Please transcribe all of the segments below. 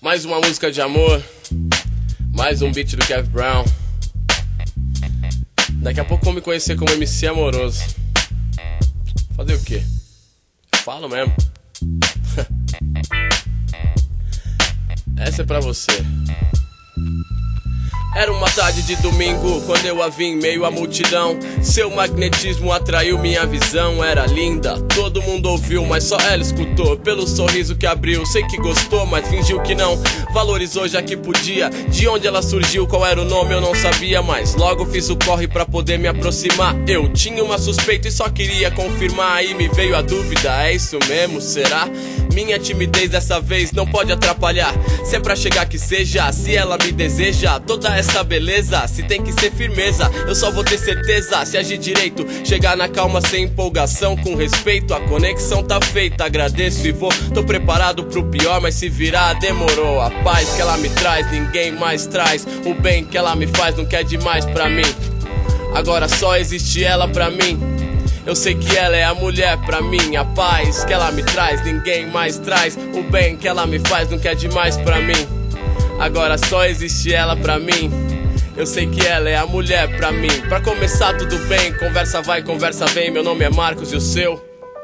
Mais uma música de amor, mais um beat do Kevin Brown. Daqui a pouco vão me conhecer como MC Amoroso. Fazer o quê? Falo mesmo. Essa é pra você. Era uma tarde de domingo, quando eu a vi em meio à multidão. Seu magnetismo atraiu minha visão. Era linda, todo mundo ouviu, mas só ela escutou. Pelo sorriso que abriu, sei que gostou, mas fingiu que não. Valorizou já que podia. De onde ela surgiu, qual era o nome, eu não sabia. Mas logo fiz o corre pra poder me aproximar. Eu tinha uma suspeita e só queria confirmar. Aí me veio a dúvida, é isso mesmo, será? Minha timidez dessa vez não pode atrapalhar. Se é pra chegar que seja, se ela me deseja, toda essa beleza, se tem que ser firmeza, eu só vou ter certeza se agir direito. Chegar na calma sem empolgação, com respeito, a conexão tá feita. Agradeço e vou, tô preparado pro pior, mas se virar demorou. A paz que ela me traz, ninguém mais traz. O bem que ela me faz não quer demais pra mim. Agora só existe ela pra mim. Eu sei que ela é a mulher pra mim. A paz que ela me traz, ninguém mais traz. O bem que ela me faz não quer demais pra mim. Agora só existe ela pra mim. Eu sei que ela é a mulher pra mim. Pra começar tudo bem, conversa vai, conversa vem. Meu nome é Marcos e o seu?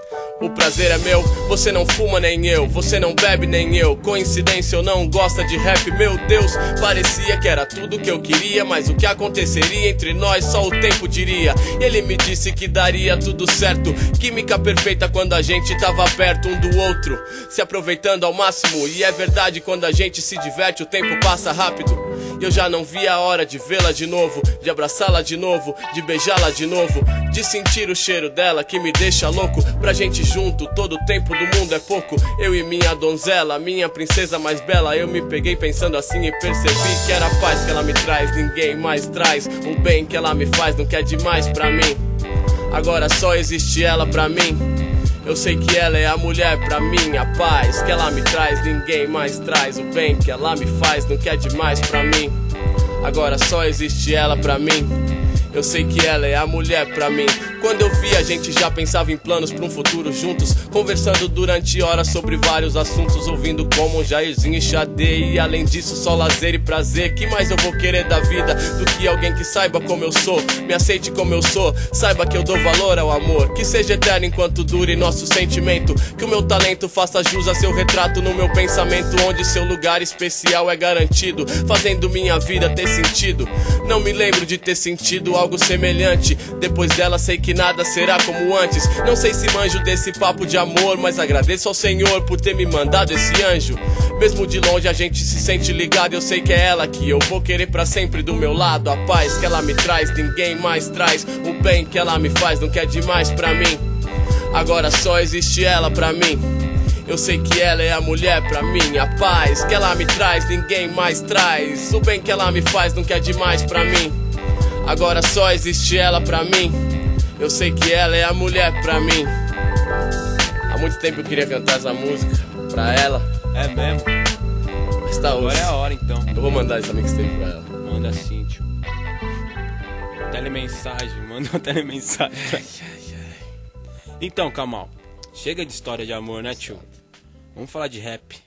O prazer é meu, você não fuma nem eu, você não bebe nem eu. Coincidência ou não gosta de rap, meu Deus. Parecia que era tudo que eu queria, mas o que aconteceria entre nós só o tempo diria. Ele me disse que daria tudo certo, química perfeita quando a gente tava perto um do outro, se aproveitando ao máximo. E é verdade, quando a gente se diverte o tempo passa rápido. E eu já não vi a hora de vê-la de novo, de abraçá-la de novo, de beijá-la de novo, de sentir o cheiro dela que me deixa louco. Pra gente junto, todo o tempo do mundo é pouco. Eu e minha donzela, minha princesa mais bela. Eu me peguei pensando assim e percebi que era a paz que ela me traz, ninguém mais traz. O bem que ela me faz não quer demais pra mim. Agora só existe ela pra mim. Eu sei que ela é a mulher pra mim. A paz que ela me traz, ninguém mais traz. O bem que ela me faz não quer demais pra mim. Agora só existe ela pra mim. Eu sei que ela é a mulher pra mim. Quando eu vi, a gente já pensava em planos pra um futuro juntos, conversando durante horas sobre vários assuntos, ouvindo como um Jairzinho e Xadê. E além disso, só lazer e prazer. Que mais eu vou querer da vida do que alguém que saiba como eu sou, me aceite como eu sou, saiba que eu dou valor ao amor, que seja eterno enquanto dure nosso sentimento. Que o meu talento faça jus a seu retrato no meu pensamento, onde seu lugar especial é garantido, fazendo minha vida ter sentido. Não me lembro de ter sentido algo semelhante. Depois dela sei que nada será como antes. Não sei se manjo desse papo de amor, mas agradeço ao Senhor por ter me mandado esse anjo. Mesmo de longe a gente se sente ligado. Eu sei que é ela que eu vou querer pra sempre do meu lado. A paz que ela me traz, ninguém mais traz. O bem que ela me faz não quer demais pra mim. Agora só existe ela pra mim. Eu sei que ela é a mulher pra mim. A paz que ela me traz, ninguém mais traz. O bem que ela me faz não quer demais pra mim. Agora só existe ela pra mim. Eu sei que ela é a mulher pra mim. Há muito tempo eu queria cantar essa música pra ela. É mesmo? Mas tá Agora hoje. é a hora então. Eu vou mandar essa mixtape pra ela. Manda sim, tio. Telemensagem, manda uma telemensagem. Então, Kamal, chega de história de amor, né, tio? Vamos falar de rap.